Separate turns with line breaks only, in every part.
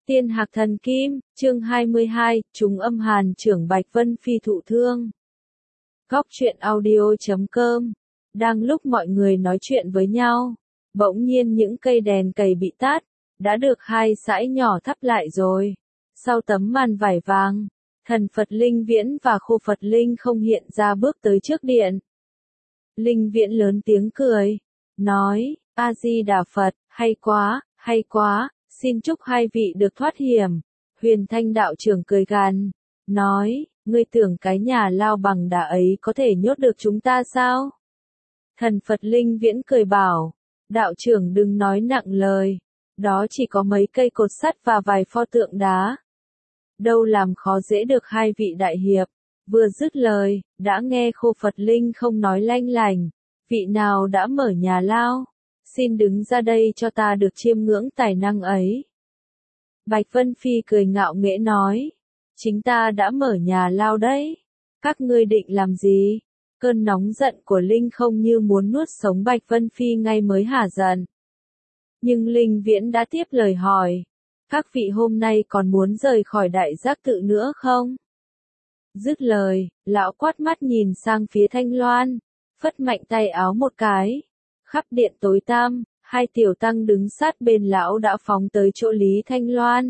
Tiên Hạc Thần Kim, chương 22, Trùng Âm Hàn trưởng Bạch Vân Phi thụ thương. Góc truyện audio.com. Đang lúc mọi người nói chuyện với nhau, bỗng nhiên những cây đèn cầy bị tắt, đã được hai dãy nhỏ thắp lại rồi. Sau tấm màn vải vàng, thần Phật Linh Viễn và Khô Phật Linh không hiện ra bước tới trước điện. Linh Viễn lớn tiếng cười, nói, A-di-đà Phật, hay quá, xin chúc hai vị được thoát hiểm. Huyền Thanh đạo trưởng cười gằn, nói, ngươi tưởng cái nhà lao bằng đá ấy có thể nhốt được chúng ta sao? Thần Phật Linh Viễn cười bảo, đạo trưởng đừng nói nặng lời, đó chỉ có mấy cây cột sắt và vài pho tượng đá. Đâu làm khó dễ được hai vị đại hiệp. Vừa dứt lời, đã nghe Khô Phật Linh không nói lanh lành, vị nào đã mở nhà lao? Xin đứng ra đây cho ta được chiêm ngưỡng tài năng ấy. Bạch Vân Phi cười ngạo nghễ nói, chính ta đã mở nhà lao đấy. Các ngươi định làm gì? Cơn nóng giận của Linh không như muốn nuốt sống Bạch Vân Phi ngay mới hả giận. Nhưng Linh Viễn đã tiếp lời hỏi, các vị hôm nay còn muốn rời khỏi đại giác tự nữa không? Dứt lời, lão quát mắt nhìn sang phía Thanh Loan, phất mạnh tay áo một cái. Khắp điện tối tăm, hai tiểu tăng đứng sát bên lão đã phóng tới chỗ Lý Thanh Loan.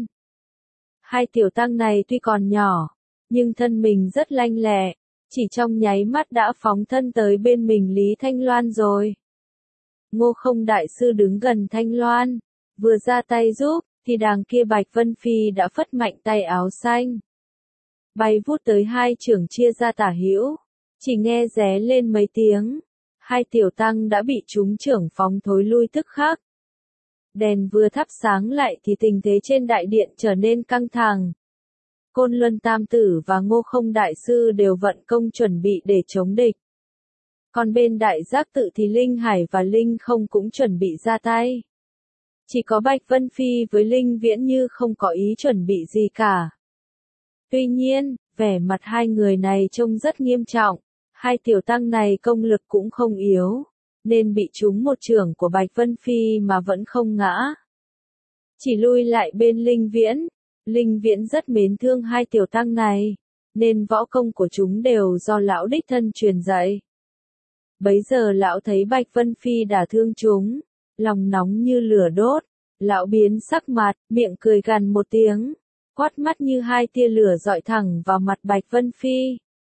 Hai tiểu tăng này tuy còn nhỏ, nhưng thân mình rất lanh lẹ, chỉ trong nháy mắt đã phóng thân tới bên mình Lý Thanh Loan rồi. Ngô Không đại sư đứng gần Thanh Loan, vừa ra tay giúp, thì đàng kia Bạch Vân Phi đã phất mạnh tay áo xanh. Bay vút tới hai trưởng chia ra tả hữu, chỉ nghe ré lên mấy tiếng. Hai tiểu tăng đã bị chúng trưởng phóng thối lui tức khắc. Đèn vừa thắp sáng lại thì tình thế trên đại điện trở nên căng thẳng. Côn Luân Tam Tử và Ngô Không Đại Sư đều vận công chuẩn bị để chống địch. Còn bên đại giác tự thì Linh Hải và Linh Không cũng chuẩn bị ra tay. Chỉ có Bạch Vân Phi với Linh Viễn như không có ý chuẩn bị gì cả. Tuy nhiên, vẻ mặt hai người này trông rất nghiêm trọng. Hai tiểu tăng này công lực cũng không yếu, nên bị trúng một chưởng của Bạch Vân Phi mà vẫn không ngã. Chỉ lui lại bên Linh Viễn. Linh Viễn rất mến thương hai tiểu tăng này, nên võ công của chúng đều do lão đích thân truyền dạy. Bấy giờ lão thấy Bạch Vân Phi đả thương chúng, lòng nóng như lửa đốt, lão biến sắc mặt, miệng cười gằn một tiếng, quát mắt như hai tia lửa dọi thẳng vào mặt Bạch Vân Phi.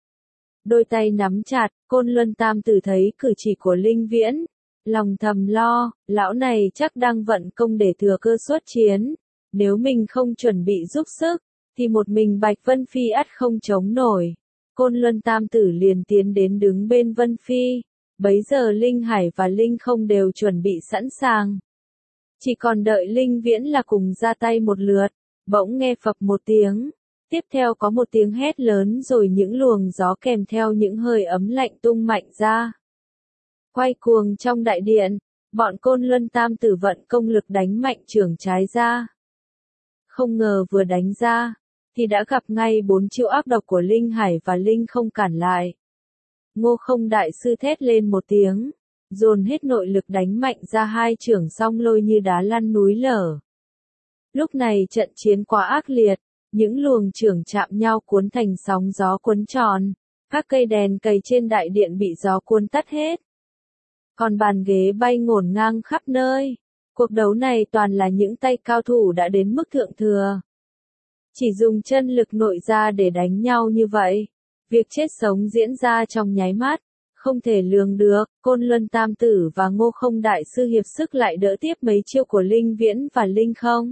Đôi tay nắm chặt, Côn Luân Tam Tử thấy cử chỉ của Linh Viễn, lòng thầm lo, lão này chắc đang vận công để thừa cơ xuất chiến, nếu mình không chuẩn bị giúp sức, thì một mình Bạch Vân Phi ắt không chống nổi. Côn Luân Tam Tử liền tiến đến đứng bên Vân Phi, bấy giờ Linh Hải và Linh Không đều chuẩn bị sẵn sàng. Chỉ còn đợi Linh Viễn là cùng ra tay một lượt, bỗng nghe phập một tiếng. Tiếp theo có một tiếng hét lớn rồi những luồng gió kèm theo những hơi ấm lạnh tung mạnh ra. Quay cuồng trong đại điện, bọn Côn Luân Tam Tử vận công lực đánh mạnh chưởng trái ra. Không ngờ vừa đánh ra, thì đã gặp ngay 4 chiêu ác độc của Linh Hải và Linh Không cản lại. Ngô Không đại sư thét lên một tiếng, dồn hết nội lực đánh mạnh ra hai chưởng song lôi như đá lăn núi lở. Lúc này trận chiến quá ác liệt. Những luồng chưởng chạm nhau cuốn thành sóng gió cuốn tròn, các cây đèn cầy trên đại điện bị gió cuốn tắt hết. Còn bàn ghế bay ngổn ngang khắp nơi. Cuộc đấu này toàn là những tay cao thủ đã đến mức thượng thừa. Chỉ dùng chân lực nội ra để đánh nhau như vậy. Việc chết sống diễn ra trong nháy mắt, không thể lường được. Côn Luân Tam Tử và Ngô Không Đại Sư hiệp sức lại đỡ tiếp mấy chiêu của Linh Viễn và Linh Không.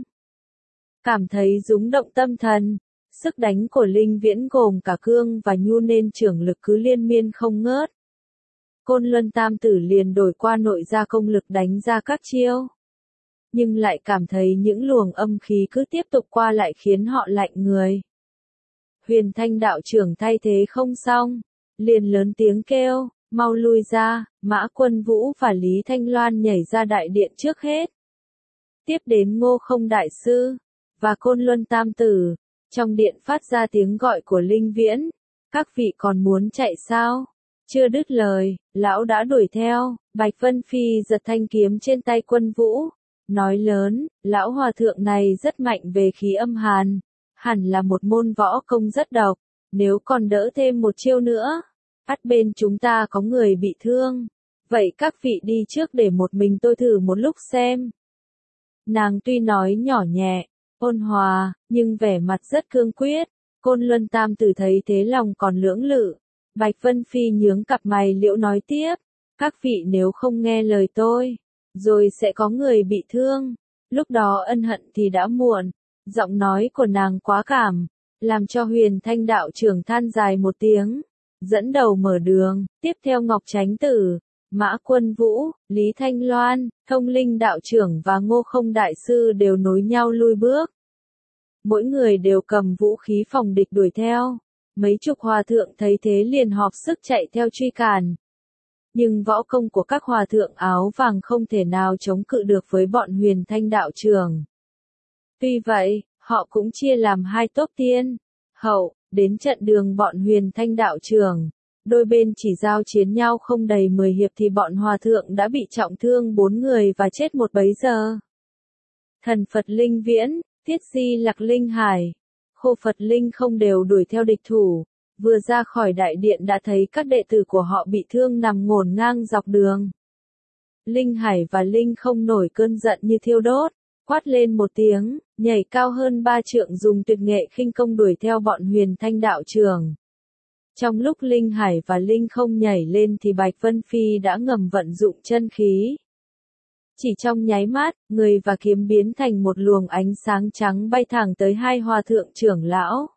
Cảm thấy rúng động tâm thần, sức đánh của Linh Viễn gồm cả cương và nhu nên chưởng lực cứ liên miên không ngớt. Côn Luân Tam Tử liền đổi qua nội gia công lực đánh ra các chiêu. Nhưng lại cảm thấy những luồng âm khí cứ tiếp tục qua lại khiến họ lạnh người. Huyền Thanh đạo trưởng thay thế không xong, liền lớn tiếng kêu, mau lui ra, Mã Quân Vũ và Lý Thanh Loan nhảy ra đại điện trước hết. Tiếp đến Ngô Không đại sư và Côn Luân Tam Tử, trong điện phát ra tiếng gọi của Linh Viễn, các vị còn muốn chạy sao? Chưa đứt lời, lão đã đuổi theo, Bạch Vân Phi giật thanh kiếm trên tay Quân Vũ, nói lớn, lão hòa thượng này rất mạnh về khí âm hàn, hẳn là một môn võ công rất độc, nếu còn đỡ thêm một chiêu nữa, ắt bên chúng ta có người bị thương, vậy các vị đi trước để một mình tôi thử một lúc xem. Nàng tuy nói nhỏ nhẹ, ôn hòa, nhưng vẻ mặt rất cương quyết, Côn Luân Tam Tử thấy thế lòng còn lưỡng lự. Bạch Vân Phi nhướng cặp mày liễu nói tiếp, các vị nếu không nghe lời tôi, rồi sẽ có người bị thương, lúc đó ân hận thì đã muộn. Giọng nói của nàng quá cảm, làm cho Huyền Thanh đạo trưởng than dài một tiếng, dẫn đầu mở đường, tiếp theo Ngọc Chánh Tử, Mã Quân Vũ, Lý Thanh Loan, Thông Linh đạo trưởng và Ngô Không đại sư đều nối nhau lui bước. Mỗi người đều cầm vũ khí phòng địch đuổi theo. Mấy chục hòa thượng thấy thế liền họp sức chạy theo truy cản. Nhưng võ công của các hòa thượng áo vàng không thể nào chống cự được với bọn Huyền Thanh đạo trưởng. Tuy vậy, họ cũng chia làm hai tốp tiên, hậu, đến trận đường bọn Huyền Thanh đạo trưởng. Đôi bên chỉ giao chiến nhau không đầy 10 hiệp thì bọn hòa thượng đã bị trọng thương 4 người và chết một bấy giờ. Thần Phật Linh Viễn, Tiết Di Lặc Linh Hải, Khô Phật Linh không đều đuổi theo địch thủ, vừa ra khỏi đại điện đã thấy các đệ tử của họ bị thương nằm ngổn ngang dọc đường. Linh Hải và Linh không nổi cơn giận như thiêu đốt, quát lên một tiếng, nhảy cao hơn 3 trượng dùng tuyệt nghệ khinh công đuổi theo bọn Huyền Thanh đạo trưởng. Trong lúc Linh Hải và Linh không nhảy lên thì Bạch Vân Phi đã ngầm vận dụng chân khí. Chỉ trong nháy mắt, người và kiếm biến thành một luồng ánh sáng trắng bay thẳng tới hai hòa thượng trưởng lão.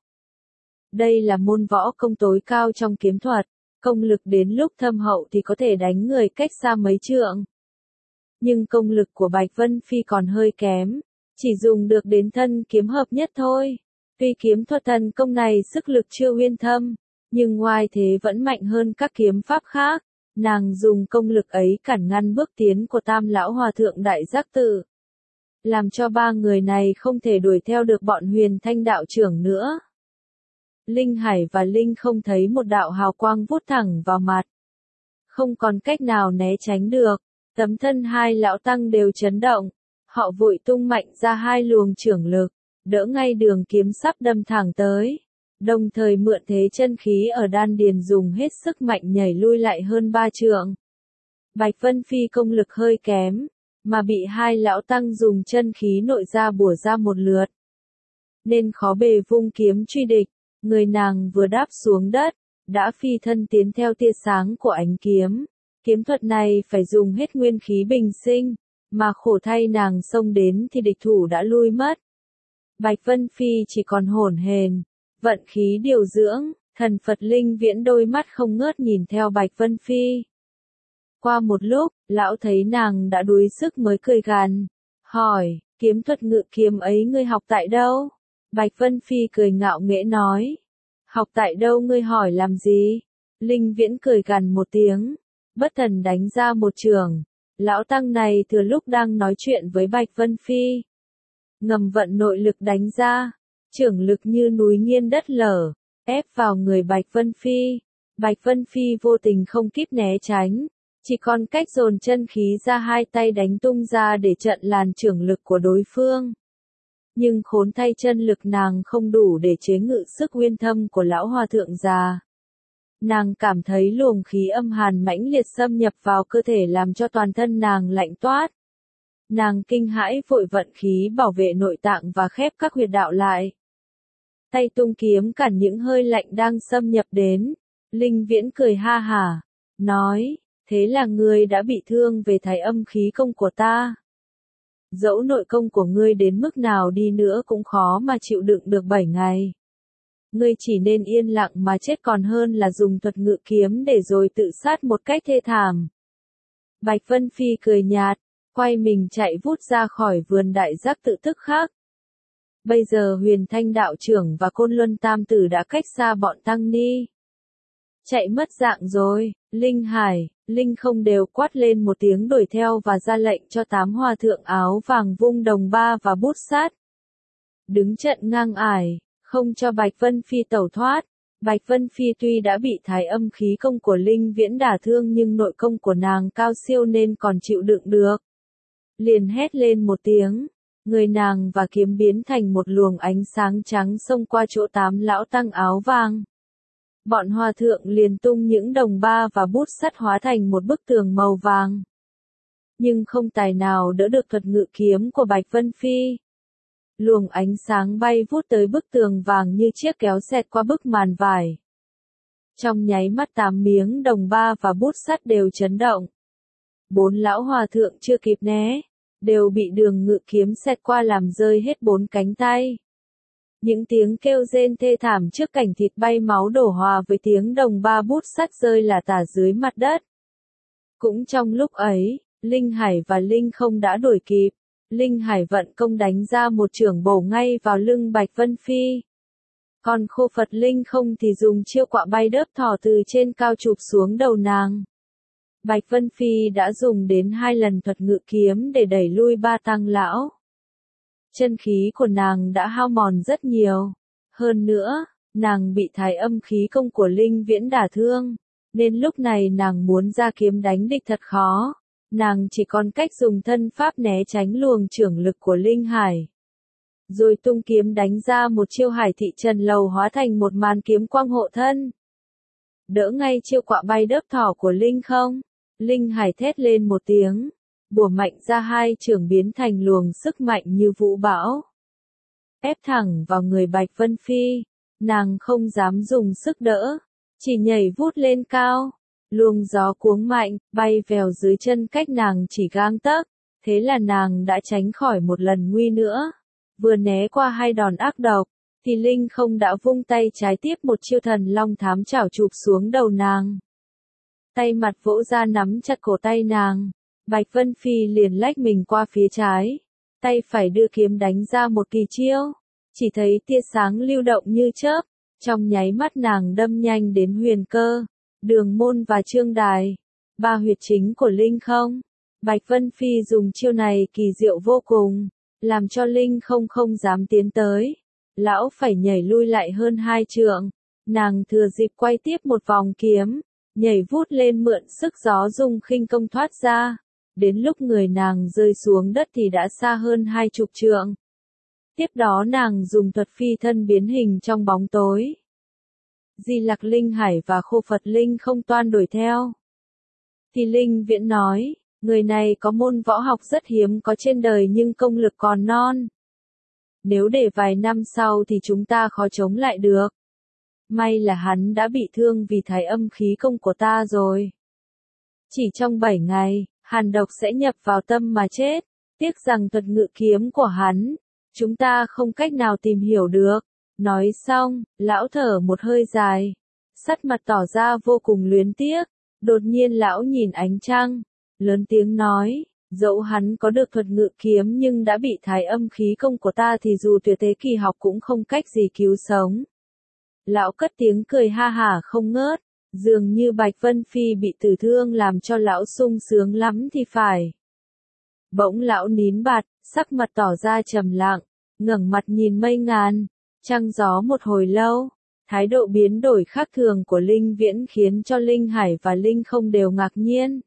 Đây là môn võ công tối cao trong kiếm thuật, công lực đến lúc thâm hậu thì có thể đánh người cách xa mấy trượng. Nhưng công lực của Bạch Vân Phi còn hơi kém, chỉ dùng được đến thân kiếm hợp nhất thôi. Tuy kiếm thuật thần công này sức lực chưa uyên thâm, nhưng ngoài thế vẫn mạnh hơn các kiếm pháp khác. Nàng dùng công lực ấy cản ngăn bước tiến của Tam lão hòa thượng Đại Giác Tự, làm cho ba người này không thể đuổi theo được bọn Huyền Thanh đạo trưởng nữa. Linh Hải và Linh không thấy một đạo hào quang vút thẳng vào mặt, không còn cách nào né tránh được, tấm thân hai lão tăng đều chấn động, họ vội tung mạnh ra hai luồng trưởng lực, đỡ ngay đường kiếm sắp đâm thẳng tới. Đồng thời mượn thế chân khí ở đan điền dùng hết sức mạnh nhảy lui lại hơn 3 trượng. Bạch Vân Phi công lực hơi kém, mà bị hai lão tăng dùng chân khí nội ra bủa ra một lượt, nên khó bề vung kiếm truy địch. Người nàng vừa đáp xuống đất, đã phi thân tiến theo tia sáng của ánh kiếm. Kiếm thuật này phải dùng hết nguyên khí bình sinh, mà khổ thay nàng xông đến thì địch thủ đã lui mất. Bạch Vân Phi chỉ còn hổn hển, vận khí điều dưỡng, thần Phật Linh Viễn đôi mắt không ngớt nhìn theo Bạch Vân Phi. Qua một lúc, lão thấy nàng đã đuối sức mới cười gằn, hỏi, kiếm thuật ngự kiếm ấy ngươi học tại đâu? Bạch Vân Phi cười ngạo nghễ nói, học tại đâu ngươi hỏi làm gì? Linh Viễn cười gằn một tiếng, bất thần đánh ra một chưởng. Lão tăng này thừa lúc đang nói chuyện với Bạch Vân Phi, ngầm vận nội lực đánh ra. Chưởng lực như núi nghiêng đất lở, ép vào người Bạch Vân Phi. Bạch Vân Phi vô tình không kịp né tránh, chỉ còn cách dồn chân khí ra hai tay đánh tung ra để chặn làn chưởng lực của đối phương. Nhưng khốn thay chân lực nàng không đủ để chế ngự sức uyên thâm của lão hòa thượng già. Nàng cảm thấy luồng khí âm hàn mãnh liệt xâm nhập vào cơ thể làm cho toàn thân nàng lạnh toát. Nàng kinh hãi vội vận khí bảo vệ nội tạng và khép các huyệt đạo lại. Tay tung kiếm cản những hơi lạnh đang xâm nhập đến. Linh Viễn cười ha hả, nói, thế là ngươi đã bị thương về thái âm khí công của ta. Dẫu nội công của ngươi đến mức nào đi nữa cũng khó mà chịu đựng được 7 ngày. Ngươi chỉ nên yên lặng mà chết còn hơn là dùng thuật ngự kiếm để rồi tự sát một cách thê thảm. Bạch Vân Phi cười nhạt, quay mình chạy vút ra khỏi vườn Đại Giác Tự tức khắc. Bây giờ Huyền Thanh đạo trưởng và Côn Luân Tam Tử đã cách xa bọn tăng ni. Chạy mất dạng rồi, Linh Hải, Linh không đều quát lên một tiếng đuổi theo và ra lệnh cho 8 hòa thượng áo vàng vung đồng ba và bút sát. Đứng trận ngang ải, không cho Bạch Vân Phi tẩu thoát. Bạch Vân Phi tuy đã bị thái âm khí công của Linh Viễn đả thương nhưng nội công của nàng cao siêu nên còn chịu đựng được. liền hét lên một tiếng, người nàng và kiếm biến thành một luồng ánh sáng trắng xông qua chỗ 8 lão tăng áo vàng. Bọn hòa thượng liền tung những đồng ba và bút sắt hóa thành một bức tường màu vàng. Nhưng không tài nào đỡ được thuật ngự kiếm của Bạch Vân Phi. Luồng ánh sáng bay vút tới bức tường vàng như chiếc kéo xẹt qua bức màn vải. Trong nháy mắt 8 miếng đồng ba và bút sắt đều chấn động. 4 lão hòa thượng chưa kịp né, đều bị đường ngự kiếm xẹt qua làm rơi hết 4 cánh tay. Những tiếng kêu rên thê thảm trước cảnh thịt bay máu đổ hòa với tiếng đồng ba bút sắt rơi lả tả dưới mặt đất. Cũng trong lúc ấy, Linh Hải và Linh Không đã đuổi kịp. Linh Hải vận công đánh ra một chưởng bổ ngay vào lưng Bạch Vân Phi. Còn Khô Phật Linh Không thì dùng chiêu quạ bay đớp thỏ từ trên cao chụp xuống đầu nàng. Bạch Vân Phi đã dùng đến 2 lần thuật ngự kiếm để đẩy lui 3 tăng lão. Chân khí của nàng đã hao mòn rất nhiều. Hơn nữa, nàng bị thái âm khí công của Linh Viễn đả thương, nên lúc này nàng muốn ra kiếm đánh địch thật khó. Nàng chỉ còn cách dùng thân pháp né tránh luồng chưởng lực của Linh Hải. Rồi tung kiếm đánh ra một chiêu Hải Thị Trần Lầu hóa thành một màn kiếm quang hộ thân. Đỡ ngay chiêu quạ bay đớp thỏ của Linh Không. Linh Hải thét lên một tiếng, bùa mạnh ra 2 chưởng biến thành luồng sức mạnh như vũ bão. Ép thẳng vào người Bạch Vân Phi, nàng không dám dùng sức đỡ, chỉ nhảy vút lên cao. Luồng gió cuống mạnh, bay vèo dưới chân cách nàng chỉ gang tấc, thế là nàng đã tránh khỏi một lần nguy nữa. Vừa né qua 2 đòn ác độc, thì Linh Không đã vung tay trái tiếp một chiêu thần long thám chảo chụp xuống đầu nàng. Tay mặt vỗ ra nắm chặt cổ tay nàng, Bạch Vân Phi liền lách mình qua phía trái, tay phải đưa kiếm đánh ra một kỳ chiêu, chỉ thấy tia sáng lưu động như chớp, trong nháy mắt nàng đâm nhanh đến Huyền Cơ, Đường Môn và Trương Đài, 3 huyệt chính của Linh Không. Bạch Vân Phi dùng chiêu này kỳ diệu vô cùng, làm cho Linh Không không dám tiến tới. Lão phải nhảy lui lại hơn 2 trượng, nàng thừa dịp quay tiếp một vòng kiếm, nhảy vút lên mượn sức gió dùng khinh công thoát ra. Đến lúc người nàng rơi xuống đất thì đã xa hơn 20 trượng. Tiếp đó nàng dùng thuật phi thân biến hình trong bóng tối. Di Lặc Linh Hải và Khô Phật Linh Không toan đuổi theo. Thì Linh Viễn nói, người này có môn võ học rất hiếm có trên đời nhưng công lực còn non. Nếu để vài năm sau thì chúng ta khó chống lại được. May là hắn đã bị thương vì thái âm khí công của ta rồi. Chỉ trong 7 ngày, hàn độc sẽ nhập vào tâm mà chết. Tiếc rằng thuật ngự kiếm của hắn, chúng ta không cách nào tìm hiểu được. Nói xong, lão thở một hơi dài, sắc mặt tỏ ra vô cùng luyến tiếc. Đột nhiên lão nhìn ánh trăng, lớn tiếng nói, dẫu hắn có được thuật ngự kiếm nhưng đã bị thái âm khí công của ta thì dù tuyệt thế kỳ học cũng không cách gì cứu sống. Lão cất tiếng cười ha hả không ngớt, dường như Bạch Vân Phi bị tử thương làm cho lão sung sướng lắm thì phải. Bỗng lão nín bặt, sắc mặt tỏ ra trầm lặng, ngẩng mặt nhìn mây ngàn, trăng gió một hồi lâu. Thái độ biến đổi khác thường của Linh Viễn khiến cho Linh Hải và Linh Không đều ngạc nhiên.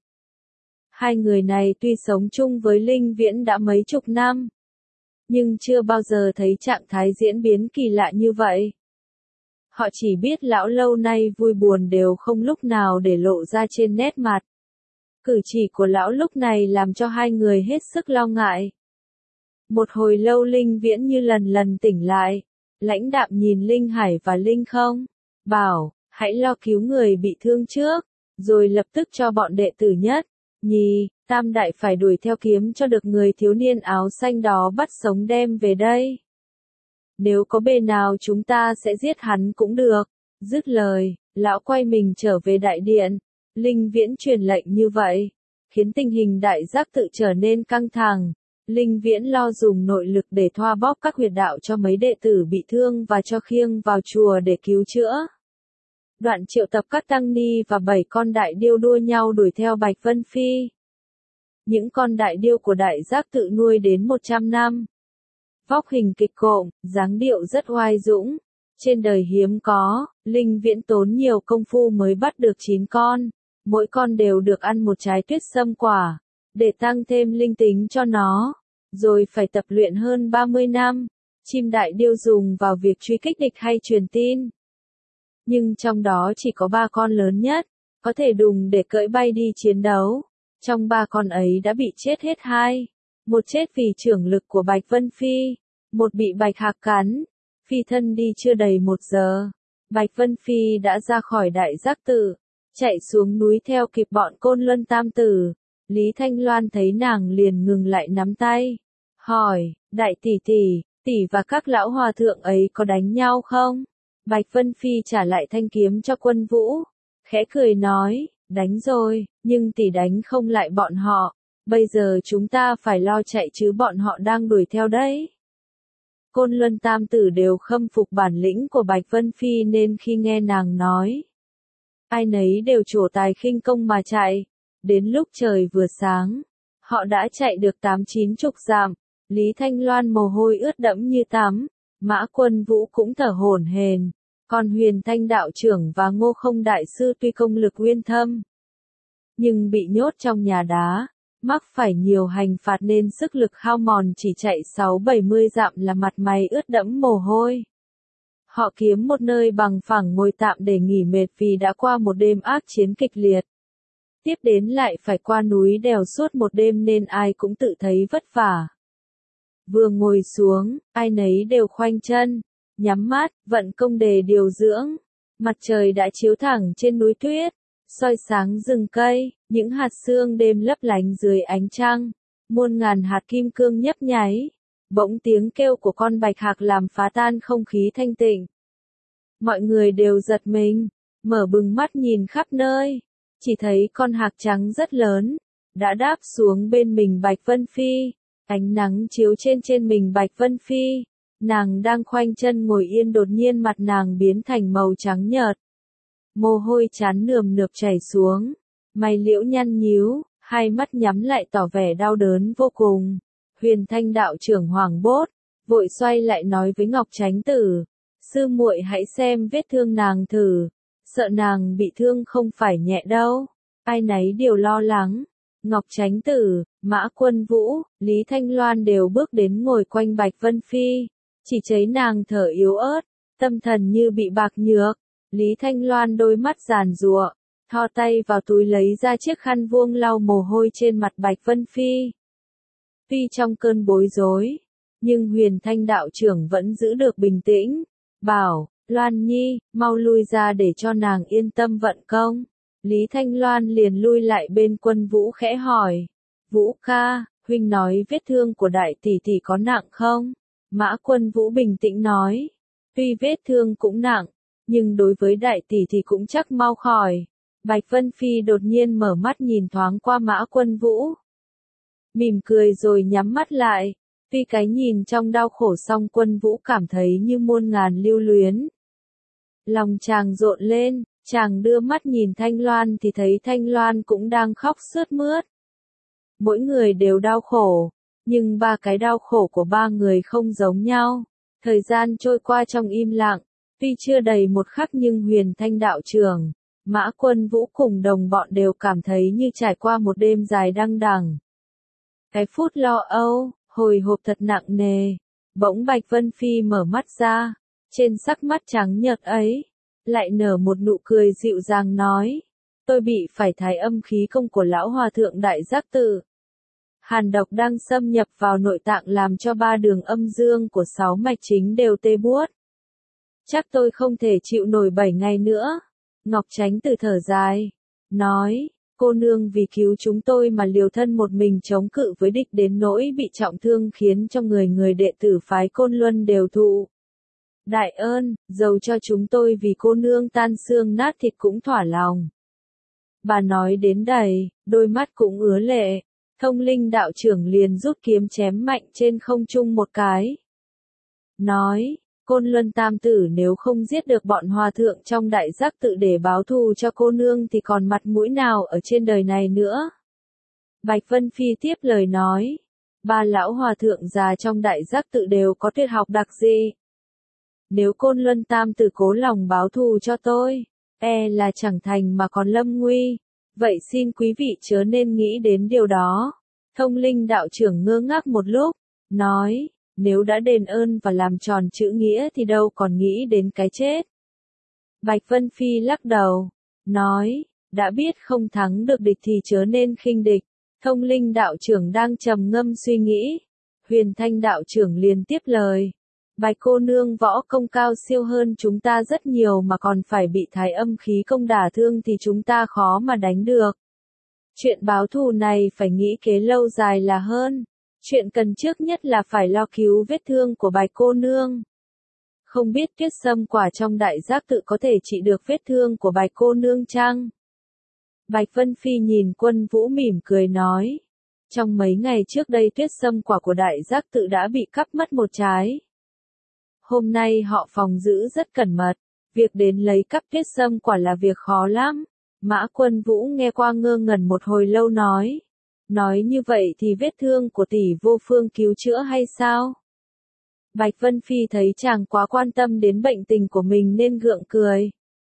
2 người này tuy sống chung với Linh Viễn đã mấy chục năm, nhưng chưa bao giờ thấy trạng thái diễn biến kỳ lạ như vậy. Họ chỉ biết lão lâu nay vui buồn đều không lúc nào để lộ ra trên nét mặt. Cử chỉ của lão lúc này làm cho 2 người hết sức lo ngại. Một hồi lâu Linh Viễn như lần lần tỉnh lại, lãnh đạm nhìn Linh Hải và Linh Không, bảo, hãy lo cứu người bị thương trước, rồi lập tức cho bọn đệ tử nhất, nhì, tam đại phải đuổi theo kiếm cho được người thiếu niên áo xanh đó bắt sống đem về đây. Nếu có bề nào chúng ta sẽ giết hắn cũng được. Dứt lời, lão quay mình trở về đại điện. Linh Viễn truyền lệnh như vậy, khiến tình hình đại giác tự trở nên căng thẳng. Linh Viễn lo dùng nội lực để thoa bóp các huyệt đạo cho mấy đệ tử bị thương và cho khiêng vào chùa để cứu chữa. Đoạn triệu tập các tăng ni và 7 con đại điêu đua nhau đuổi theo Bạch Vân Phi. Những con đại điêu của đại giác tự nuôi đến 100 năm. Vóc hình kịch cộm, dáng điệu rất oai dũng. Trên đời hiếm có, Linh Viễn tốn nhiều công phu mới bắt được 9 con. Mỗi con đều được ăn một trái tuyết sâm quả. để tăng thêm linh tính cho nó, rồi phải tập luyện hơn 30 năm. Chim đại điêu dùng vào việc truy kích địch hay truyền tin. Nhưng trong đó chỉ có 3 con lớn nhất, có thể dùng để cưỡi bay đi chiến đấu. Trong 3 con ấy đã bị chết hết 2. Một chết vì chưởng lực của Bạch Vân Phi, một bị bạch hạc cắn. Phi thân đi chưa đầy 1 giờ, Bạch Vân Phi đã ra khỏi đại giác tự, chạy xuống núi theo kịp bọn Côn Luân Tam Tử. Lý Thanh Loan thấy nàng liền ngừng lại nắm tay, hỏi, đại tỷ tỷ và các lão hòa thượng ấy có đánh nhau không? Bạch Vân Phi trả lại thanh kiếm cho Quân Vũ, khẽ cười nói, đánh rồi, nhưng tỷ đánh không lại bọn họ, bây giờ chúng ta phải lo chạy chứ bọn họ đang đuổi theo đấy. Côn Luân Tam Tử đều khâm phục bản lĩnh của Bạch Vân Phi nên khi nghe nàng nói, ai nấy đều trổ tài khinh công mà chạy. Đến lúc trời vừa sáng, họ đã chạy được 8-9 dặm. Lý Thanh Loan mồ hôi ướt đẫm như tắm, Mã Quân Vũ cũng thở hổn hển, còn Huyền Thanh đạo trưởng và Ngô Không đại sư tuy công lực uyên thâm, nhưng bị nhốt trong nhà đá, mắc phải nhiều hành phạt nên sức lực hao mòn, chỉ chạy 60-70 dặm là mặt mày ướt đẫm mồ hôi. Họ kiếm một nơi bằng phẳng ngồi tạm để nghỉ mệt vì đã qua một đêm ác chiến kịch liệt. Tiếp đến lại phải qua núi đèo suốt một đêm nên ai cũng tự thấy vất vả. Vừa ngồi xuống, ai nấy đều khoanh chân, nhắm mắt, vận công để điều dưỡng. Mặt trời đã chiếu thẳng trên núi tuyết, soi sáng rừng cây, những hạt sương đêm lấp lánh dưới ánh trăng, muôn ngàn hạt kim cương nhấp nháy. Bỗng tiếng kêu của con bạch hạc làm phá tan không khí thanh tịnh. Mọi người đều giật mình, mở bừng mắt nhìn khắp nơi, chỉ thấy con hạc trắng rất lớn, đã đáp xuống bên mình Bạch Vân Phi. Ánh nắng chiếu trên mình Bạch Vân Phi, nàng đang khoanh chân ngồi yên, đột nhiên mặt nàng biến thành màu trắng nhợt. Mồ hôi chán nườm nượp chảy xuống, mày liễu nhăn nhíu, hai mắt nhắm lại tỏ vẻ đau đớn vô cùng. Huyền Thanh đạo trưởng hoảng hốt, vội xoay lại nói với Ngọc Chánh Tử, sư muội hãy xem vết thương nàng thử, sợ nàng bị thương không phải nhẹ đâu. Ai nấy đều lo lắng. Ngọc Chánh Tử, Mã Quân Vũ, Lý Thanh Loan đều bước đến ngồi quanh Bạch Vân Phi, chỉ thấy nàng thở yếu ớt, tâm thần như bị bạc nhược. Lý Thanh Loan đôi mắt giàn giụa, thò tay vào túi lấy ra chiếc khăn vuông lau mồ hôi trên mặt Bạch Vân Phi. Tuy trong cơn bối rối, nhưng Huyền Thanh đạo trưởng vẫn giữ được bình tĩnh, bảo, Loan Nhi, mau lui ra để cho nàng yên tâm vận công. Lý Thanh Loan liền lui lại bên Quân Vũ khẽ hỏi, Vũ ca, huynh nói vết thương của đại tỷ tỷ có nặng không? Mã Quân Vũ bình tĩnh nói, tuy vết thương cũng nặng, nhưng đối với đại tỷ thì cũng chắc mau khỏi. Bạch Vân Phi đột nhiên mở mắt nhìn thoáng qua Mã Quân Vũ, mỉm cười rồi nhắm mắt lại. Tuy cái nhìn trong đau khổ song Quân Vũ cảm thấy như muôn ngàn lưu luyến. Lòng chàng rộn lên, chàng đưa mắt nhìn Thanh Loan thì thấy Thanh Loan cũng đang khóc sướt mướt. Mỗi người đều đau khổ, nhưng ba cái đau khổ của ba người không giống nhau. Thời gian trôi qua trong im lặng, tuy chưa đầy một khắc nhưng Huyền Thanh đạo trưởng, Mã Quân Vũ cùng đồng bọn đều cảm thấy như trải qua một đêm dài đăng đẳng. Cái phút lo âu, hồi hộp thật nặng nề, bỗng Bạch Vân Phi mở mắt ra, trên sắc mắt trắng nhợt ấy, lại nở một nụ cười dịu dàng nói, tôi bị phải thái âm khí công của lão hòa thượng đại giác tự. Hàn độc đang xâm nhập vào nội tạng làm cho 3 đường âm dương của 6 mạch chính đều tê buốt. Chắc tôi không thể chịu nổi 7 ngày nữa. Ngọc Chánh Tử thở dài, nói, cô nương vì cứu chúng tôi mà liều thân một mình chống cự với địch đến nỗi bị trọng thương khiến cho người đệ tử phái Côn Luân đều thụ đại ơn, dầu cho chúng tôi vì cô nương tan xương nát thịt cũng thỏa lòng. Bà nói đến đây, đôi mắt cũng ứa lệ. Thông Linh đạo trưởng liền rút kiếm chém mạnh trên không trung một cái. Nói, Côn Luân Tam Tử nếu không giết được bọn hòa thượng trong đại giác tự để báo thù cho cô nương thì còn mặt mũi nào ở trên đời này nữa. Bạch Vân Phi tiếp lời nói, 3 lão hòa thượng già trong đại giác tự đều có tuyệt học đặc dị. Nếu Côn Luân Tam Tử cố lòng báo thù cho tôi, là chẳng thành mà còn lâm nguy. Vậy xin quý vị chớ nên nghĩ đến điều đó. Thông linh đạo trưởng ngơ ngác một lúc, nói, nếu đã đền ơn và làm tròn chữ nghĩa thì đâu còn nghĩ đến cái chết. Bạch Vân Phi lắc đầu, nói, đã biết không thắng được địch thì chớ nên khinh địch. Thông linh đạo trưởng đang trầm ngâm suy nghĩ. Huyền Thanh đạo trưởng liền tiếp lời. Bạch cô nương võ công cao siêu hơn chúng ta rất nhiều mà còn phải bị thái âm khí công đả thương thì chúng ta khó mà đánh được. Chuyện báo thù này phải nghĩ kế lâu dài là hơn. Chuyện cần trước nhất là phải lo cứu vết thương của bạch cô nương. Không biết tuyết sâm quả trong đại giác tự có thể trị được vết thương của bạch cô nương chăng? Bạch Vân Phi nhìn Quân Vũ mỉm cười nói. Trong mấy ngày trước đây tuyết sâm quả của đại giác tự đã bị cắp mất một trái. Hôm nay họ phòng giữ rất cẩn mật. Việc đến lấy cắp tuyết sâm quả là việc khó lắm. Mã Quân Vũ nghe qua ngơ ngẩn một hồi lâu nói. Nói như vậy thì vết thương của tỷ vô phương cứu chữa hay sao? Bạch Vân Phi thấy chàng quá quan tâm đến bệnh tình của mình nên gượng cười.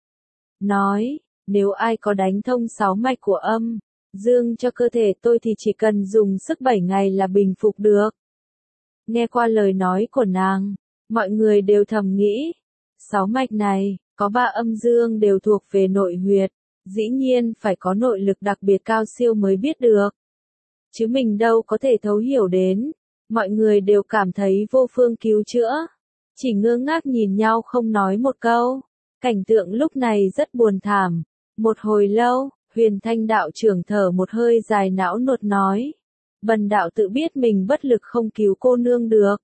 Nói, nếu ai có đánh thông 6 mạch của âm, dương cho cơ thể tôi thì chỉ cần dùng sức 7 ngày là bình phục được. Nghe qua lời nói của nàng, mọi người đều thầm nghĩ. 6 mạch này, có 3 âm dương đều thuộc về nội huyệt, dĩ nhiên phải có nội lực đặc biệt cao siêu mới biết được. Chứ mình đâu có thể thấu hiểu đến. Mọi người đều cảm thấy vô phương cứu chữa. Chỉ ngơ ngác nhìn nhau không nói một câu. Cảnh tượng lúc này rất buồn thảm. Một hồi lâu, Huyền Thanh đạo trưởng thở một hơi dài não nuột nói. Bần đạo tự biết mình bất lực không cứu cô nương được.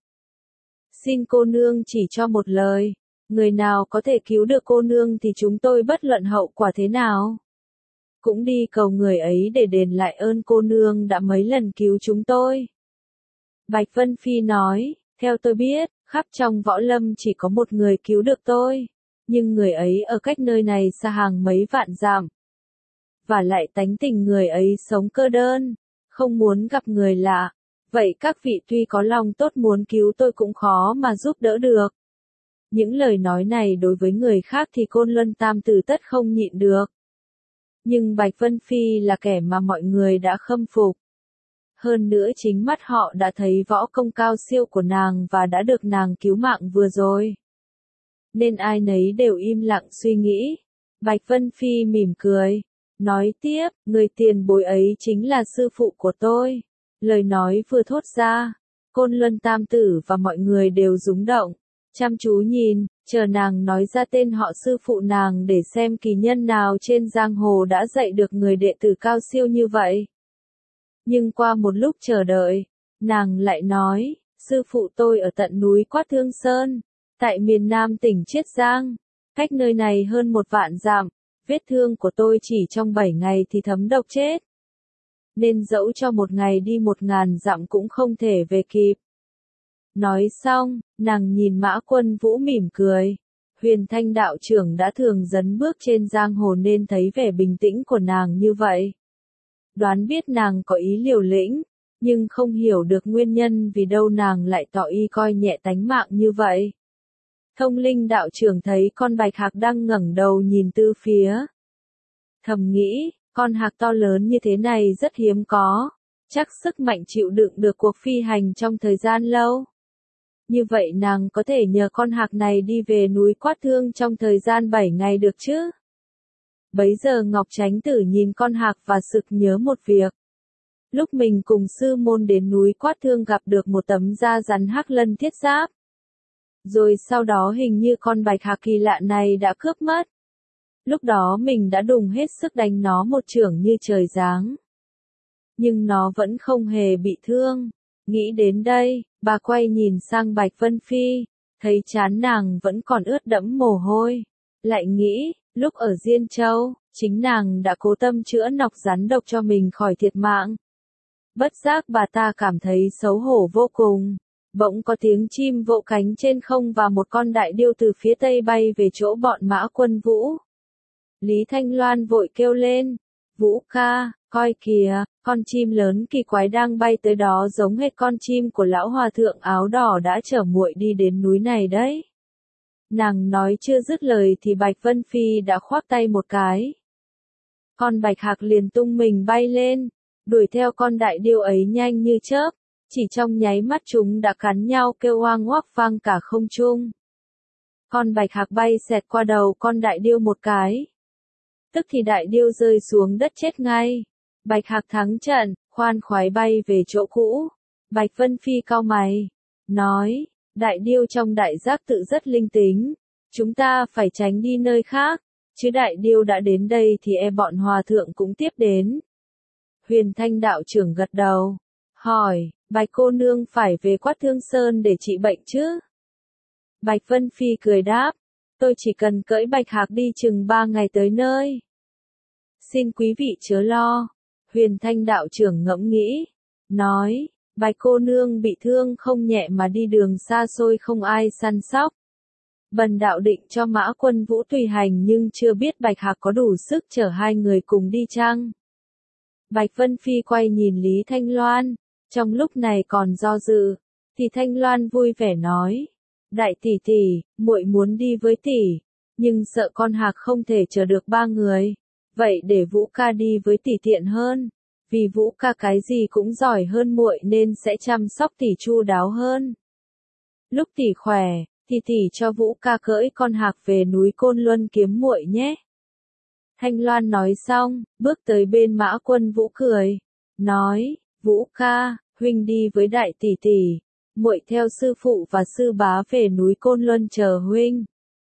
Xin cô nương chỉ cho một lời. Người nào có thể cứu được cô nương thì chúng tôi bất luận hậu quả thế nào. Cũng đi cầu người ấy để đền lại ơn cô nương đã mấy lần cứu chúng tôi. Bạch Vân Phi nói, theo tôi biết, khắp trong võ lâm chỉ có một người cứu được tôi. Nhưng người ấy ở cách nơi này xa hàng mấy vạn dặm. Và lại tánh tình người ấy sống cơ đơn, không muốn gặp người lạ. Vậy các vị tuy có lòng tốt muốn cứu tôi cũng khó mà giúp đỡ được. Những lời nói này đối với người khác thì Côn Luân Tam Tử tất không nhịn được. Nhưng Bạch Vân Phi là kẻ mà mọi người đã khâm phục. Hơn nữa chính mắt họ đã thấy võ công cao siêu của nàng và đã được nàng cứu mạng vừa rồi. Nên ai nấy đều im lặng suy nghĩ. Bạch Vân Phi mỉm cười, nói tiếp, người tiền bối ấy chính là sư phụ của tôi. Lời nói vừa thốt ra, Côn Luân Tam Tử và mọi người đều rúng động, chăm chú nhìn, chờ nàng nói ra tên họ sư phụ nàng để xem kỳ nhân nào trên giang hồ đã dạy được người đệ tử cao siêu như vậy. Nhưng qua một lúc chờ đợi, nàng lại nói, sư phụ tôi ở tận núi Quát Thương Sơn, tại miền Nam tỉnh Chiết Giang, cách nơi này hơn 1 vạn dặm, vết thương của tôi chỉ trong 7 ngày thì thấm độc chết. Nên dẫu cho 1 ngày đi 1000 dặm cũng không thể về kịp. Nói xong, nàng nhìn Mã Quân Vũ mỉm cười. Huyền Thanh đạo trưởng đã thường dấn bước trên giang hồ nên thấy vẻ bình tĩnh của nàng như vậy. Đoán biết nàng có ý liều lĩnh, nhưng không hiểu được nguyên nhân vì đâu nàng lại tỏ ý coi nhẹ tánh mạng như vậy. Thông linh đạo trưởng thấy con bạch hạc đang ngẩng đầu nhìn tư phía. Thầm nghĩ, con hạc to lớn như thế này rất hiếm có, chắc sức mạnh chịu đựng được cuộc phi hành trong thời gian lâu. Như vậy nàng có thể nhờ con hạc này đi về núi Quát Thương trong thời gian 7 ngày được chứ? Bấy giờ Ngọc Chánh Tử nhìn con hạc và sực nhớ một việc. Lúc mình cùng sư môn đến núi Quát Thương gặp được một tấm da rắn hắc lân thiết giáp. Rồi sau đó hình như con bạch hạc kỳ lạ này đã cướp mất. Lúc đó mình đã đùng hết sức đánh nó một chưởng như trời giáng. Nhưng nó vẫn không hề bị thương. Nghĩ đến đây, bà quay nhìn sang Bạch Vân Phi, thấy trán nàng vẫn còn ướt đẫm mồ hôi. Lại nghĩ, lúc ở Diên Châu, chính nàng đã cố tâm chữa nọc rắn độc cho mình khỏi thiệt mạng. Bất giác bà ta cảm thấy xấu hổ vô cùng. Bỗng có tiếng chim vỗ cánh trên không và một con đại điêu từ phía tây bay về chỗ bọn Mã Quân Vũ. Lý Thanh Loan vội kêu lên, Vũ ca, coi kìa, con chim lớn kỳ quái đang bay tới đó giống hệt con chim của lão hòa thượng áo đỏ đã chở muội đi đến núi này đấy. Nàng nói chưa dứt lời thì Bạch Vân Phi đã khoác tay một cái. Con bạch hạc liền tung mình bay lên, đuổi theo con đại điêu ấy nhanh như chớp, chỉ trong nháy mắt chúng đã cắn nhau kêu oang oác vang cả không trung. Con bạch hạc bay xẹt qua đầu con đại điêu một cái. Tức thì đại điêu rơi xuống đất chết ngay. Bạch hạc thắng trận, khoan khoái bay về chỗ cũ. Bạch Vân Phi cau mày, nói, đại điêu trong đại giác tự rất linh tính, chúng ta phải tránh đi nơi khác, chứ đại điêu đã đến đây thì e bọn hòa thượng cũng tiếp đến. Huyền Thanh đạo trưởng gật đầu, hỏi, Bạch cô nương phải về Quát Thương Sơn để trị bệnh chứ? Bạch Vân Phi cười đáp, tôi chỉ cần cưỡi bạch hạc đi chừng 3 ngày tới nơi. Xin quý vị chớ lo. Huyền Thanh đạo trưởng ngẫm nghĩ, nói, Bạch cô nương bị thương không nhẹ mà đi đường xa xôi không ai săn sóc. Bần đạo định cho Mã Quân Vũ tùy hành nhưng chưa biết bạch hạc có đủ sức chở hai người cùng đi chăng? Bạch Vân Phi quay nhìn Lý Thanh Loan, trong lúc này còn do dự, thì Thanh Loan vui vẻ nói, đại tỷ tỷ, muội muốn đi với tỷ, nhưng sợ con hạc không thể chở được 3 người, vậy để Vũ ca đi với tỷ tiện hơn, vì Vũ ca cái gì cũng giỏi hơn muội nên sẽ chăm sóc tỷ chu đáo hơn. Lúc tỷ khỏe, thì tỷ cho Vũ ca cưỡi con hạc về núi Côn Luân kiếm muội nhé. Thanh Loan nói xong, bước tới bên Mã Quân Vũ cười, nói, Vũ ca, huynh đi với đại tỷ tỷ, muội theo sư phụ và sư bá về núi Côn Luân chờ huynh.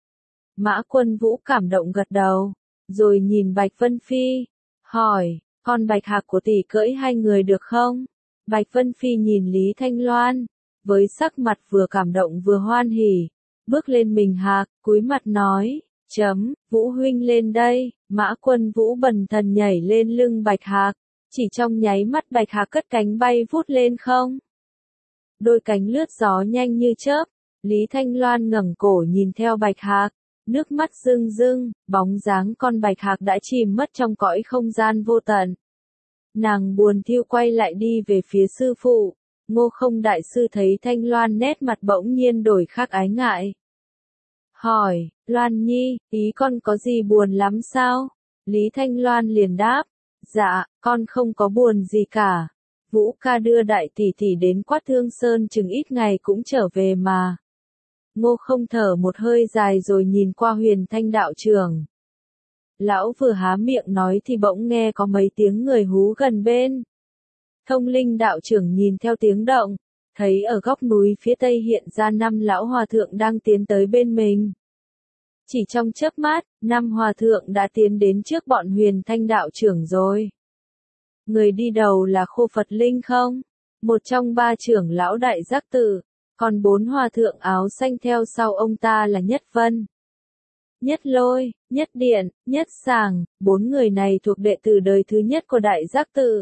Mã Quân Vũ cảm động gật đầu, rồi nhìn Bạch Vân Phi, hỏi, con bạch hạc của tỷ cưỡi 2 người được không? Bạch Vân Phi nhìn Lý Thanh Loan, với sắc mặt vừa cảm động vừa hoan hỉ, bước lên mình hạc, cúi mặt nói, Vũ huynh lên đây. Mã Quân Vũ bần thần nhảy lên lưng bạch hạc, chỉ trong nháy mắt bạch hạc cất cánh bay vút lên không. Đôi cánh lướt gió nhanh như chớp, Lý Thanh Loan ngẩng cổ nhìn theo bạch hạc, nước mắt rưng rưng, bóng dáng con bạch hạc đã chìm mất trong cõi không gian vô tận. Nàng buồn thiu quay lại đi về phía sư phụ, Ngô Không đại sư thấy Thanh Loan nét mặt bỗng nhiên đổi khác ái ngại. Hỏi, Loan Nhi, ý con có gì buồn lắm sao? Lý Thanh Loan liền đáp, dạ, con không có buồn gì cả. Vũ ca đưa đại tỷ tỷ đến Quát Thương Sơn chừng ít ngày cũng trở về mà. Ngô Không thở một hơi dài rồi nhìn qua Huyền Thanh đạo trưởng. Lão vừa há miệng nói thì bỗng nghe có mấy tiếng người hú gần bên. Thông Linh đạo trưởng nhìn theo tiếng động, thấy ở góc núi phía tây hiện ra 5 lão hòa thượng đang tiến tới bên mình. Chỉ trong chớp mắt, 5 hòa thượng đã tiến đến trước bọn Huyền Thanh đạo trưởng rồi. Người đi đầu là Khô Phật Linh không? Một trong 3 trưởng lão đại giác tử, còn 4 hòa thượng áo xanh theo sau ông ta là Nhất Vân, Nhất Lôi, Nhất Điện, Nhất Sàng, 4 người này thuộc đệ tử đời thứ nhất của đại giác tử.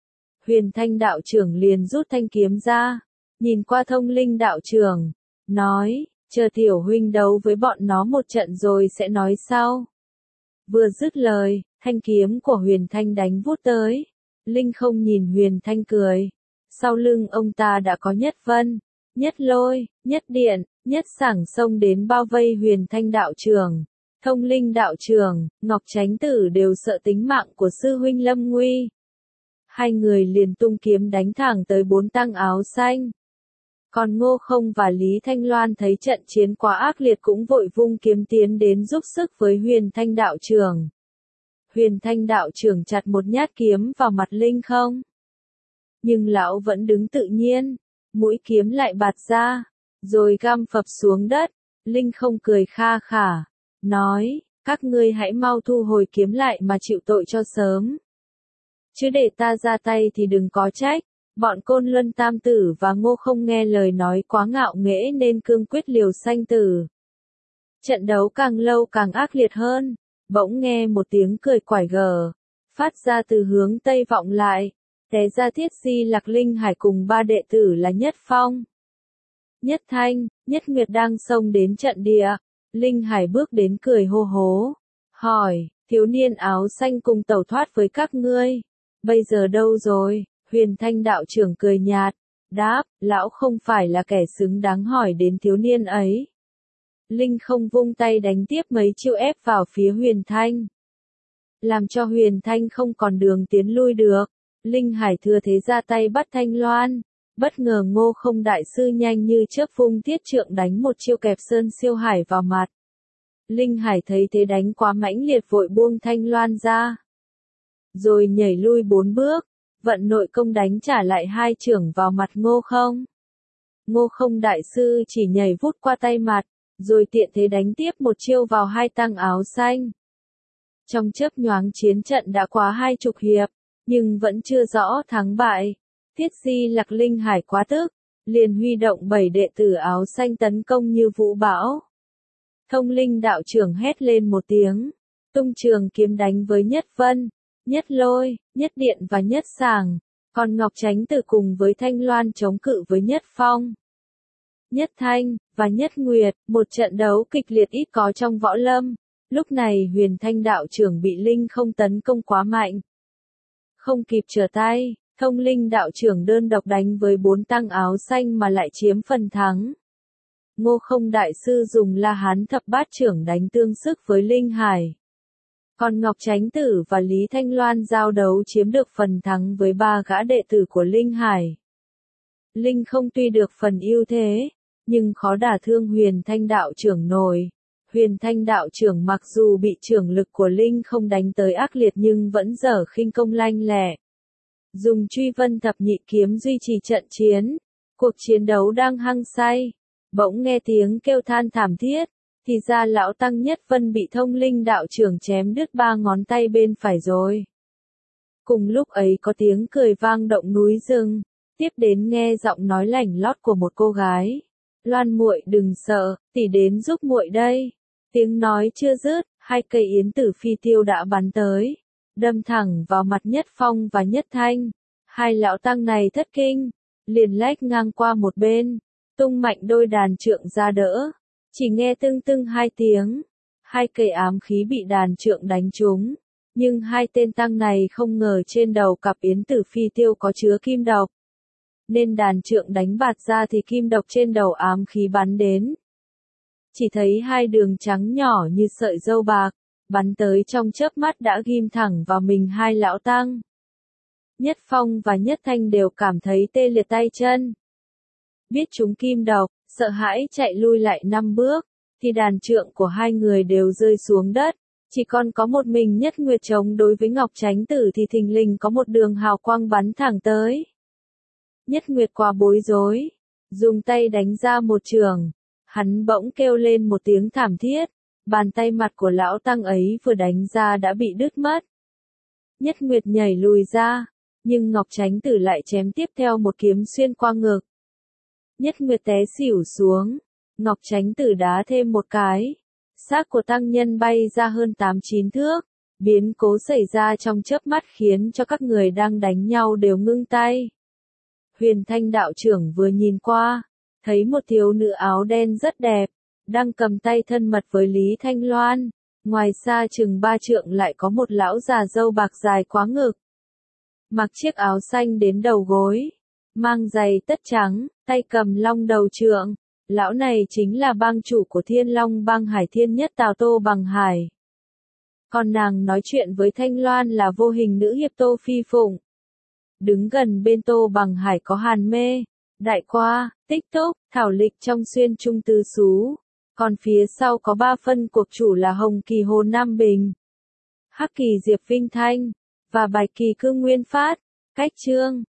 Huyền Thanh đạo trưởng liền rút thanh kiếm ra, nhìn qua Thông Linh đạo trưởng, nói, chờ tiểu huynh đấu với bọn nó một trận rồi sẽ nói sau. Vừa dứt lời, thanh kiếm của Huyền Thanh đánh vút tới. Linh không nhìn Huyền Thanh cười. Sau lưng ông ta đã có Nhất Vân, Nhất Lôi, Nhất Điện, Nhất Sảng xông đến bao vây Huyền Thanh đạo trưởng. Thông Linh đạo trưởng, Ngọc Chánh Tử đều sợ tính mạng của sư huynh lâm nguy. Hai người liền tung kiếm đánh thẳng tới 4 tăng áo xanh. Còn Ngô Không và Lý Thanh Loan thấy trận chiến quá ác liệt cũng vội vung kiếm tiến đến giúp sức với Huyền Thanh đạo trưởng. Huyền Thanh đạo trưởng chặt một nhát kiếm vào mặt Linh không. Nhưng lão vẫn đứng tự nhiên, mũi kiếm lại bạt ra, rồi găm phập xuống đất. Linh không cười kha khả, nói, các ngươi hãy mau thu hồi kiếm lại mà chịu tội cho sớm. Chứ để ta ra tay thì đừng có trách. Bọn Côn Luân Tam Tử và Ngô Không nghe lời nói quá ngạo nghễ nên cương quyết liều sanh tử. Trận đấu càng lâu càng ác liệt hơn, bỗng nghe một tiếng cười quải gở, phát ra từ hướng tây vọng lại, té ra Thiết Di Lạc Linh Hải cùng 3 đệ tử là Nhất Phong, Nhất Thanh, Nhất Nguyệt đang xông đến trận địa. Linh Hải bước đến cười hô hố, hỏi, thiếu niên áo xanh cùng tẩu thoát với các ngươi, bây giờ đâu rồi? Huyền Thanh đạo trưởng cười nhạt, đáp, lão không phải là kẻ xứng đáng hỏi đến thiếu niên ấy. Linh không vung tay đánh tiếp mấy chiêu ép vào phía Huyền Thanh, làm cho Huyền Thanh không còn đường tiến lui được. Linh Hải thừa thế ra tay bắt Thanh Loan. Bất ngờ Ngô Không đại sư nhanh như chớp vung thiết trượng đánh một chiêu kẹp Sơn Siêu Hải vào mặt. Linh Hải thấy thế đánh quá mãnh liệt vội buông Thanh Loan ra. Rồi nhảy lui 4 bước, vận nội công đánh trả lại 2 chưởng vào mặt Ngô Không. Ngô Không đại sư chỉ nhảy vút qua tay mặt, rồi tiện thế đánh tiếp một chiêu vào hai tăng áo xanh. Trong chớp nhoáng chiến trận đã quá 20 hiệp, nhưng vẫn chưa rõ thắng bại. Thiết Di Lặc Linh Hải quá tức, liền huy động 7 đệ tử áo xanh tấn công như vũ bão. Thông Linh đạo trưởng hét lên một tiếng, tung trường kiếm đánh với Nhất Vân, Nhất Lôi, Nhất Điện và Nhất Sàng, còn Ngọc Chánh Tử cùng với Thanh Loan chống cự với Nhất Phong, Nhất Thanh và Nhất Nguyệt, một trận đấu kịch liệt ít có trong võ lâm. Lúc này Huyền Thanh đạo trưởng bị Linh Không tấn công quá mạnh, không kịp trở tay. Thông Linh đạo trưởng đơn độc đánh với 4 tăng áo xanh mà lại chiếm phần thắng. Ngô Không đại sư dùng La Hán thập bát trưởng đánh tương sức với Linh Hải. Còn Ngọc Chánh Tử và Lý Thanh Loan giao đấu chiếm được phần thắng với 3 gã đệ tử của Linh Hải. Linh Không tuy được phần ưu thế, nhưng khó đả thương Huyền Thanh đạo trưởng nổi. Huyền Thanh đạo trưởng mặc dù bị trưởng lực của Linh Không đánh tới ác liệt nhưng vẫn dở khinh công lanh lẹ. Dùng Truy Vân thập nhị kiếm duy trì trận chiến. Cuộc chiến đấu đang hăng say. Bỗng nghe tiếng kêu than thảm thiết. Thì ra lão tăng Nhất Vân bị Thông Linh đạo trưởng chém đứt 3 ngón tay bên phải rồi. Cùng lúc ấy có tiếng cười vang động núi rừng. Tiếp đến nghe giọng nói lảnh lót của một cô gái. Loan muội đừng sợ, tỷ đến giúp muội đây. Tiếng nói chưa dứt, 2 cây yến tử phi tiêu đã bắn tới, đâm thẳng vào mặt Nhất Phong và Nhất Thanh. 2 lão tăng này thất kinh, liền lách ngang qua một bên, tung mạnh đôi đàn trượng ra đỡ. Chỉ nghe tưng tưng 2 tiếng, 2 cây ám khí bị đàn trượng đánh trúng, nhưng 2 tên tăng này không ngờ trên đầu cặp yến tử phi tiêu có chứa kim độc, nên đàn trượng đánh bạt ra thì kim độc trên đầu ám khí bắn đến. Chỉ thấy 2 đường trắng nhỏ như sợi dâu bạc, bắn tới trong chớp mắt đã ghim thẳng vào mình 2 lão tăng. Nhất Phong và Nhất Thanh đều cảm thấy tê liệt tay chân. Biết chúng kim độc, sợ hãi chạy lui lại 5 bước, thì đàn trượng của 2 người đều rơi xuống đất. Chỉ còn có một mình Nhất Nguyệt chống đối với Ngọc Chánh Tử thì thình lình có một đường hào quang bắn thẳng tới. Nhất Nguyệt quá bối rối, dùng tay đánh ra một trường. Hắn bỗng kêu lên một tiếng thảm thiết, bàn tay mặt của lão tăng ấy vừa đánh ra đã bị đứt mất. Nhất Nguyệt nhảy lùi ra, nhưng Ngọc Chánh Tử lại chém tiếp theo một kiếm xuyên qua ngực. Nhất Nguyệt té xỉu xuống, Ngọc Chánh Tử đá thêm một cái. Xác của tăng nhân bay ra hơn 8-9 thước, biến cố xảy ra trong chớp mắt khiến cho các người đang đánh nhau đều ngưng tay. Huyền Thanh đạo trưởng vừa nhìn qua, thấy một thiếu nữ áo đen rất đẹp, đang cầm tay thân mật với Lý Thanh Loan. Ngoài xa chừng 3 trượng lại có một lão già râu bạc dài quá ngực. Mặc chiếc áo xanh đến đầu gối, mang giày tất trắng, tay cầm long đầu trượng. Lão này chính là bang chủ của Thiên Long bang Hải Thiên Nhất Tào Tô Bằng Hải. Còn nàng nói chuyện với Thanh Loan là vô hình nữ hiệp Tô Phi Phụng. Đứng gần bên Tô Bằng Hải có Hàn Mê, Đại Qua, Tích Túc, Thảo Lịch trong xuyên trung tứ xú. Còn phía sau có 3 phân cuộc chủ là Hồng Kỳ Hồ Nam Bình, Hắc Kỳ Diệp Vinh Thanh, và Bạch Kỳ Cương Nguyên Phát. Cách chương